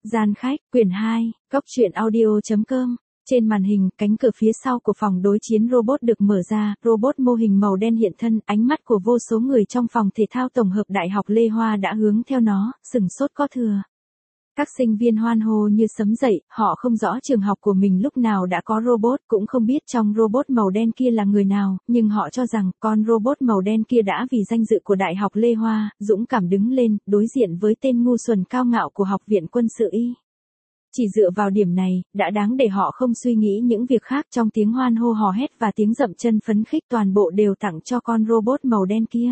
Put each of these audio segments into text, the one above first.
Gian khách, quyển 2, góc truyện audio.com. Trên màn hình, cánh cửa phía sau của phòng đối chiến robot được mở ra, robot mô hình màu đen hiện thân, ánh mắt của vô số người trong phòng thể thao tổng hợp Đại học Lê Hoa đã hướng theo nó, sửng sốt có thừa. Các sinh viên hoan hô như sấm dậy, họ không rõ trường học của mình lúc nào đã có robot, cũng không biết trong robot màu đen kia là người nào, nhưng họ cho rằng con robot màu đen kia đã vì danh dự của Đại học Lê Hoa, dũng cảm đứng lên, đối diện với tên ngu xuẩn cao ngạo của Học viện Quân sự Y. Chỉ dựa vào điểm này, đã đáng để họ không suy nghĩ những việc khác. Trong tiếng hoan hô hò hét và tiếng dậm chân phấn khích, toàn bộ đều tặng cho con robot màu đen kia.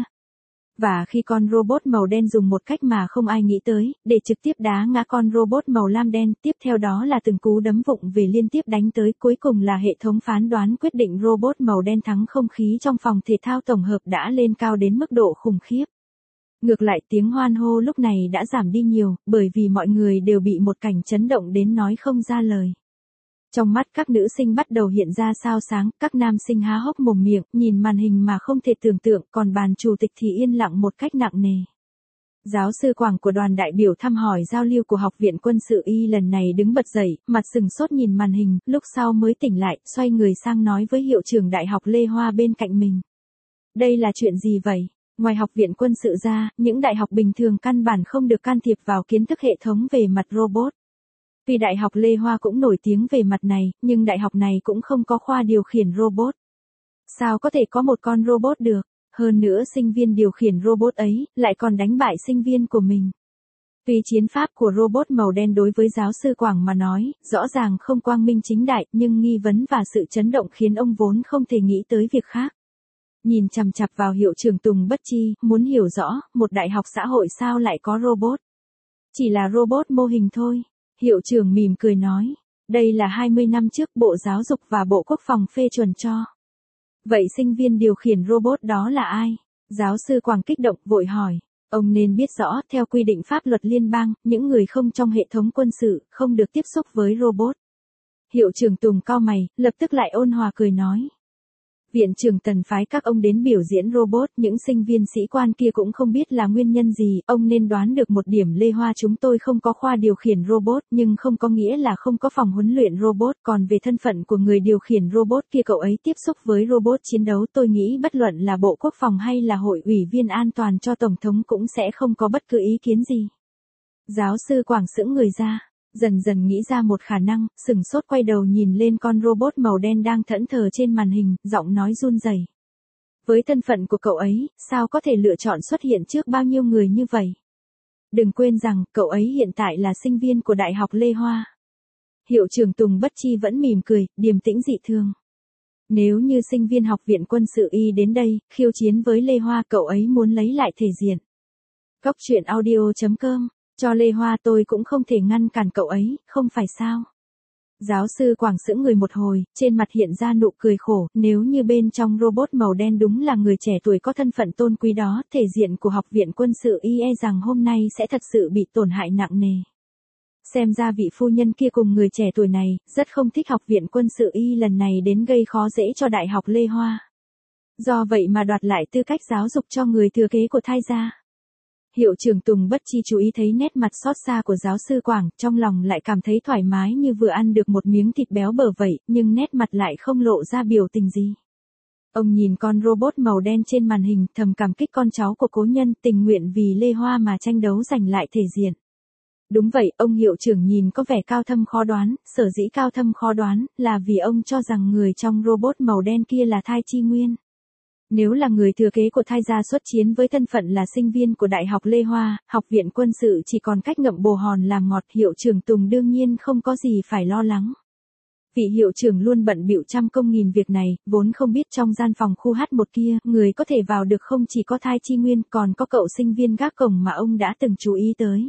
Và khi con robot màu đen dùng một cách mà không ai nghĩ tới, để trực tiếp đá ngã con robot màu lam đen, tiếp theo đó là từng cú đấm vụng về liên tiếp đánh tới, cuối cùng là hệ thống phán đoán quyết định robot màu đen thắng. Không khí trong phòng thể thao tổng hợp đã lên cao đến mức độ khủng khiếp. Ngược lại, tiếng hoan hô lúc này đã giảm đi nhiều, bởi vì mọi người đều bị một cảnh chấn động đến nói không ra lời. Trong mắt các nữ sinh bắt đầu hiện ra sao sáng, các nam sinh há hốc mồm miệng, nhìn màn hình mà không thể tưởng tượng, còn bàn chủ tịch thì yên lặng một cách nặng nề. Giáo sư Quảng của đoàn đại biểu thăm hỏi giao lưu của Học viện Quân sự Y lần này đứng bật dậy, mặt sừng sốt nhìn màn hình, lúc sau mới tỉnh lại, xoay người sang nói với hiệu trưởng Đại học Lê Hoa bên cạnh mình. Đây là chuyện gì vậy? Ngoài Học viện Quân sự ra, những đại học bình thường căn bản không được can thiệp vào kiến thức hệ thống về mặt robot. Vì Đại học Lê Hoa cũng nổi tiếng về mặt này, nhưng đại học này cũng không có khoa điều khiển robot. Sao có thể có một con robot được? Hơn nữa sinh viên điều khiển robot ấy, lại còn đánh bại sinh viên của mình. Tuy chiến pháp của robot màu đen đối với giáo sư Quảng mà nói, rõ ràng không quang minh chính đại, nhưng nghi vấn và sự chấn động khiến ông vốn không thể nghĩ tới việc khác. Nhìn chằm chằm vào hiệu trưởng Tùng Bất Chi, muốn hiểu rõ, một đại học xã hội sao lại có robot? Chỉ là robot mô hình thôi. Hiệu trưởng mỉm cười nói, đây là 20 năm trước Bộ Giáo dục và Bộ Quốc phòng phê chuẩn cho. Vậy sinh viên điều khiển robot đó là ai? Giáo sư Quảng kích động vội hỏi, ông nên biết rõ, theo quy định pháp luật liên bang, những người không trong hệ thống quân sự, không được tiếp xúc với robot. Hiệu trưởng Tùng cau mày, lập tức lại ôn hòa cười nói. Viện trưởng Tần phái các ông đến biểu diễn robot, những sinh viên sĩ quan kia cũng không biết là nguyên nhân gì, ông nên đoán được một điểm. Lê Hoa chúng tôi không có khoa điều khiển robot, nhưng không có nghĩa là không có phòng huấn luyện robot, còn về thân phận của người điều khiển robot kia, cậu ấy tiếp xúc với robot chiến đấu, tôi nghĩ bất luận là Bộ Quốc phòng hay là Hội ủy viên an toàn cho Tổng thống cũng sẽ không có bất cứ ý kiến gì. Giáo sư Quảng sững người ra. Dần dần nghĩ ra một khả năng, sửng sốt quay đầu nhìn lên con robot màu đen đang thẫn thờ trên màn hình, giọng nói run rẩy. Với thân phận của cậu ấy, sao có thể lựa chọn xuất hiện trước bao nhiêu người như vậy? Đừng quên rằng, cậu ấy hiện tại là sinh viên của Đại học Lê Hoa. Hiệu trưởng Tùng Bất Chi vẫn mỉm cười, điềm tĩnh dị thường. Nếu như sinh viên Học viện Quân sự Y đến đây, khiêu chiến với Lê Hoa, cậu ấy muốn lấy lại thể diện. Góc truyện audio.com. Cho Lê Hoa tôi cũng không thể ngăn cản cậu ấy, không phải sao? Giáo sư Quảng sững người một hồi, trên mặt hiện ra nụ cười khổ, nếu như bên trong robot màu đen đúng là người trẻ tuổi có thân phận tôn quý đó, thể diện của Học viện Quân sự Y e rằng hôm nay sẽ thật sự bị tổn hại nặng nề. Xem ra vị phu nhân kia cùng người trẻ tuổi này, rất không thích Học viện Quân sự Y lần này đến gây khó dễ cho Đại học Lê Hoa. Do vậy mà đoạt lại tư cách giáo dục cho người thừa kế của Thai gia. Hiệu trưởng Tùng Bất Chi chú ý thấy nét mặt xót xa của giáo sư Quảng, trong lòng lại cảm thấy thoải mái như vừa ăn được một miếng thịt béo bở vậy, nhưng nét mặt lại không lộ ra biểu tình gì. Ông nhìn con robot màu đen trên màn hình, thầm cảm kích con cháu của cố nhân, tình nguyện vì Lê Hoa mà tranh đấu giành lại thể diện. Đúng vậy, ông hiệu trưởng nhìn có vẻ cao thâm khó đoán, sở dĩ cao thâm khó đoán, là vì ông cho rằng người trong robot màu đen kia là Thai Chi Nguyên. Nếu là người thừa kế của Thai gia xuất chiến với thân phận là sinh viên của Đại học Lê Hoa, Học viện Quân sự chỉ còn cách ngậm bồ hòn làm ngọt. Hiệu trưởng Tùng đương nhiên không có gì phải lo lắng. Vị hiệu trưởng luôn bận bịu trăm công nghìn việc này, vốn không biết trong gian phòng khu H1 kia, người có thể vào được không chỉ có Thai Chi Nguyên, còn có cậu sinh viên gác cổng mà ông đã từng chú ý tới.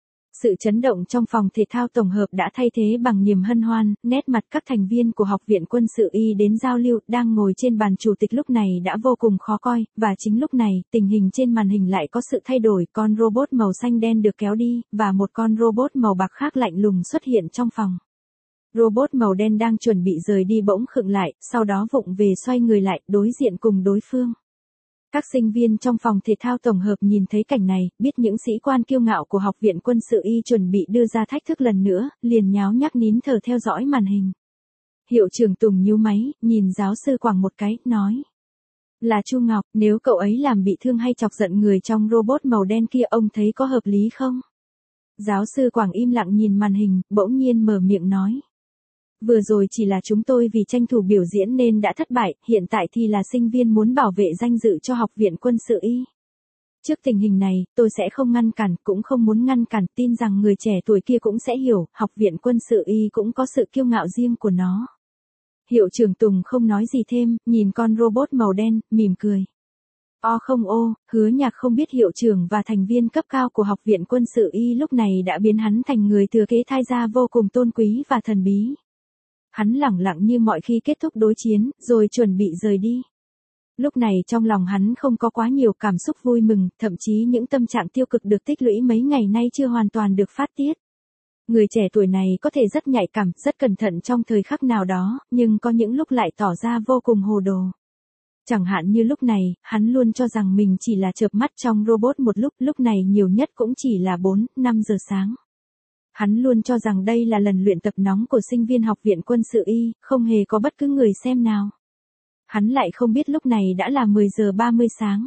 Sự chấn động trong phòng thể thao tổng hợp đã thay thế bằng niềm hân hoan, nét mặt các thành viên của Học viện Quân sự Y đến giao lưu, đang ngồi trên bàn chủ tịch lúc này đã vô cùng khó coi, và chính lúc này, tình hình trên màn hình lại có sự thay đổi, con robot màu xanh đen được kéo đi, và một con robot màu bạc khác lạnh lùng xuất hiện trong phòng. Robot màu đen đang chuẩn bị rời đi bỗng khựng lại, sau đó vụng về xoay người lại, đối diện cùng đối phương. Các sinh viên trong phòng thể thao tổng hợp nhìn thấy cảnh này, biết những sĩ quan kiêu ngạo của Học viện Quân sự Y chuẩn bị đưa ra thách thức lần nữa, liền nháo nhác nín thở theo dõi màn hình. Hiệu trưởng Tùng nhíu máy, nhìn giáo sư Quảng một cái, nói. Là Chu Ngọc, nếu cậu ấy làm bị thương hay chọc giận người trong robot màu đen kia ông thấy có hợp lý không? Giáo sư Quảng im lặng nhìn màn hình, bỗng nhiên mở miệng nói. Vừa rồi chỉ là chúng tôi vì tranh thủ biểu diễn nên đã thất bại, hiện tại thì là sinh viên muốn bảo vệ danh dự cho Học viện Quân sự Y. Trước tình hình này, tôi sẽ không ngăn cản, cũng không muốn ngăn cản, tin rằng người trẻ tuổi kia cũng sẽ hiểu, Học viện Quân sự Y cũng có sự kiêu ngạo riêng của nó. Hiệu trưởng Tùng không nói gì thêm, nhìn con robot màu đen, mỉm cười. Không Hứa Nhạc không biết hiệu trưởng và thành viên cấp cao của Học viện Quân sự Y lúc này đã biến hắn thành người thừa kế thai gia vô cùng tôn quý và thần bí. Hắn lẳng lặng như mọi khi kết thúc đối chiến, rồi chuẩn bị rời đi. Lúc này trong lòng hắn không có quá nhiều cảm xúc vui mừng, thậm chí những tâm trạng tiêu cực được tích lũy mấy ngày nay chưa hoàn toàn được phát tiết. Người trẻ tuổi này có thể rất nhạy cảm, rất cẩn thận trong thời khắc nào đó, nhưng có những lúc lại tỏ ra vô cùng hồ đồ. Chẳng hạn như lúc này, hắn luôn cho rằng mình chỉ là chợp mắt trong robot một lúc này nhiều nhất cũng chỉ là 4-5 giờ sáng. Hắn luôn cho rằng đây là lần luyện tập nóng của sinh viên Học viện Quân sự Y, không hề có bất cứ người xem nào. Hắn lại không biết lúc này đã là 10 giờ 30 sáng.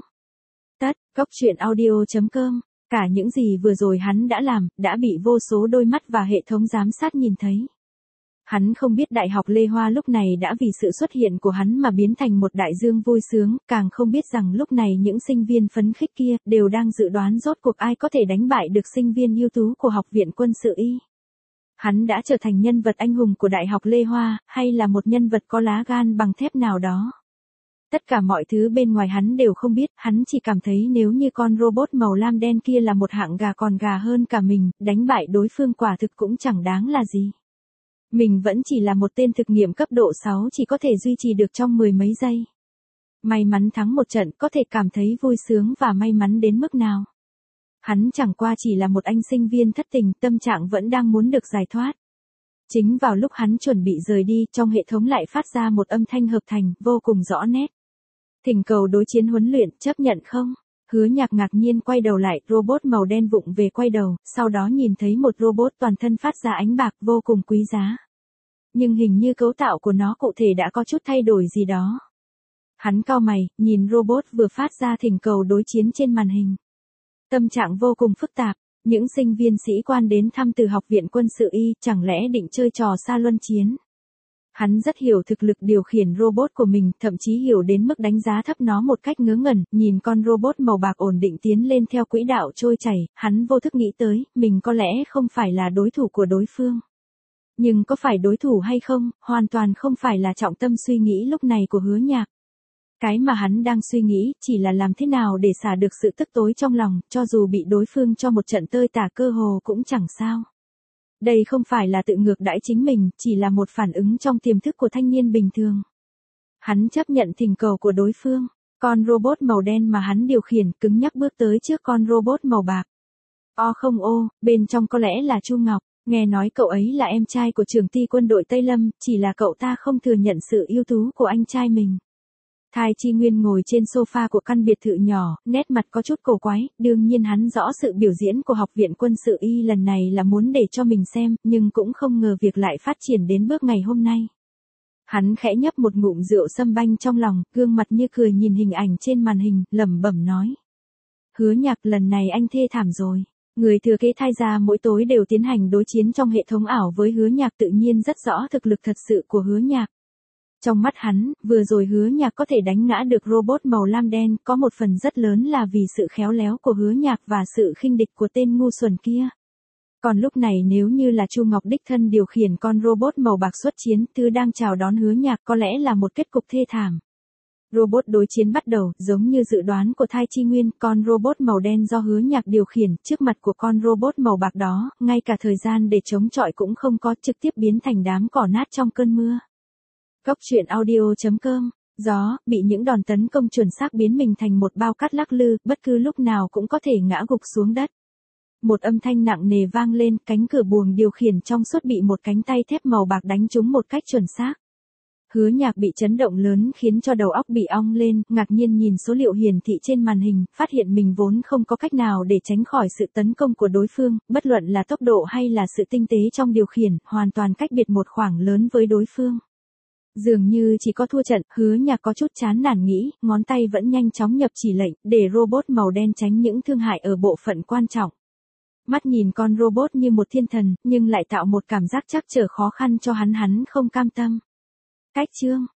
Góc truyện audio.com. Cả những gì vừa rồi hắn đã làm, đã bị vô số đôi mắt và hệ thống giám sát nhìn thấy. Hắn không biết Đại học Lê Hoa lúc này đã vì sự xuất hiện của hắn mà biến thành một đại dương vui sướng, càng không biết rằng lúc này những sinh viên phấn khích kia đều đang dự đoán rốt cuộc ai có thể đánh bại được sinh viên ưu tú của Học viện Quân sự Y. Hắn đã trở thành nhân vật anh hùng của Đại học Lê Hoa, hay là một nhân vật có lá gan bằng thép nào đó. Tất cả mọi thứ bên ngoài hắn đều không biết, hắn chỉ cảm thấy nếu như con robot màu lam đen kia là một hạng gà còn gà hơn cả mình, đánh bại đối phương quả thực cũng chẳng đáng là gì. Mình vẫn chỉ là một tên thực nghiệm cấp độ 6 chỉ có thể duy trì được trong 10 mấy giây. May mắn thắng một trận có thể cảm thấy vui sướng và may mắn đến mức nào. Hắn chẳng qua chỉ là một anh sinh viên thất tình, tâm trạng vẫn đang muốn được giải thoát. Chính vào lúc hắn chuẩn bị rời đi, trong hệ thống lại phát ra một âm thanh hợp thành, vô cùng rõ nét. Thỉnh cầu đối chiến huấn luyện, chấp nhận không? Hứa Nhạc ngạc nhiên quay đầu lại, robot màu đen vụng về quay đầu, sau đó nhìn thấy một robot toàn thân phát ra ánh bạc vô cùng quý giá. Nhưng hình như cấu tạo của nó cụ thể đã có chút thay đổi gì đó. Hắn cau mày, nhìn robot vừa phát ra thỉnh cầu đối chiến trên màn hình. Tâm trạng vô cùng phức tạp, những sinh viên sĩ quan đến thăm từ Học viện Quân sự Y chẳng lẽ định chơi trò xa luân chiến. Hắn rất hiểu thực lực điều khiển robot của mình, thậm chí hiểu đến mức đánh giá thấp nó một cách ngớ ngẩn, nhìn con robot màu bạc ổn định tiến lên theo quỹ đạo trôi chảy, hắn vô thức nghĩ tới, mình có lẽ không phải là đối thủ của đối phương. Nhưng có phải đối thủ hay không, hoàn toàn không phải là trọng tâm suy nghĩ lúc này của Hứa Nhạc. Cái mà hắn đang suy nghĩ chỉ là làm thế nào để xả được sự tức tối trong lòng, cho dù bị đối phương cho một trận tơi tả cơ hồ cũng chẳng sao. Đây không phải là tự ngược đãi chính mình, chỉ là một phản ứng trong tiềm thức của thanh niên bình thường. Hắn chấp nhận thỉnh cầu của đối phương, con robot màu đen mà hắn điều khiển cứng nhắc bước tới trước con robot màu bạc. Bên trong có lẽ là Chu Ngọc, nghe nói cậu ấy là em trai của trưởng ty quân đội Tây Lâm, chỉ là cậu ta không thừa nhận sự ưu tú của anh trai mình. Thai Chi Nguyên ngồi trên sofa của căn biệt thự nhỏ, nét mặt có chút cổ quái, đương nhiên hắn rõ sự biểu diễn của Học viện Quân sự Y lần này là muốn để cho mình xem, nhưng cũng không ngờ việc lại phát triển đến bước ngày hôm nay. Hắn khẽ nhấp một ngụm rượu sâm banh trong lòng, gương mặt như cười nhìn hình ảnh trên màn hình, lẩm bẩm nói. Hứa Nhạc, lần này anh thê thảm rồi. Người thừa kế thai gia mỗi tối đều tiến hành đối chiến trong hệ thống ảo với Hứa Nhạc, tự nhiên rất rõ thực lực thật sự của Hứa Nhạc. Trong mắt hắn, vừa rồi Hứa Nhạc có thể đánh ngã được robot màu lam đen, có một phần rất lớn là vì sự khéo léo của Hứa Nhạc và sự khinh địch của tên ngu xuẩn kia. Còn lúc này nếu như là Chu Ngọc đích thân điều khiển con robot màu bạc xuất chiến, thứ đang chào đón Hứa Nhạc có lẽ là một kết cục thê thảm. Robot đối chiến bắt đầu, giống như dự đoán của Thai Chi Nguyên, con robot màu đen do Hứa Nhạc điều khiển, trước mặt của con robot màu bạc đó, ngay cả thời gian để chống chọi cũng không có, trực tiếp biến thành đám cỏ nát trong cơn mưa. Góc truyện audio.com. Gió, bị những đòn tấn công chuẩn xác biến mình thành một bao cát lắc lư, bất cứ lúc nào cũng có thể ngã gục xuống đất. Một âm thanh nặng nề vang lên, cánh cửa buồng điều khiển trong suốt bị một cánh tay thép màu bạc đánh trúng một cách chuẩn xác. Hứa Nhạc bị chấn động lớn khiến cho đầu óc bị ong lên, ngạc nhiên nhìn số liệu hiển thị trên màn hình, phát hiện mình vốn không có cách nào để tránh khỏi sự tấn công của đối phương, bất luận là tốc độ hay là sự tinh tế trong điều khiển, hoàn toàn cách biệt một khoảng lớn với đối phương. Dường như chỉ có thua trận, Hứa Nhạc có chút chán nản nghĩ, ngón tay vẫn nhanh chóng nhập chỉ lệnh, để robot màu đen tránh những thương hại ở bộ phận quan trọng. Mắt nhìn con robot như một thiên thần, nhưng lại tạo một cảm giác trắc trở khó khăn cho hắn không cam tâm. Cách chương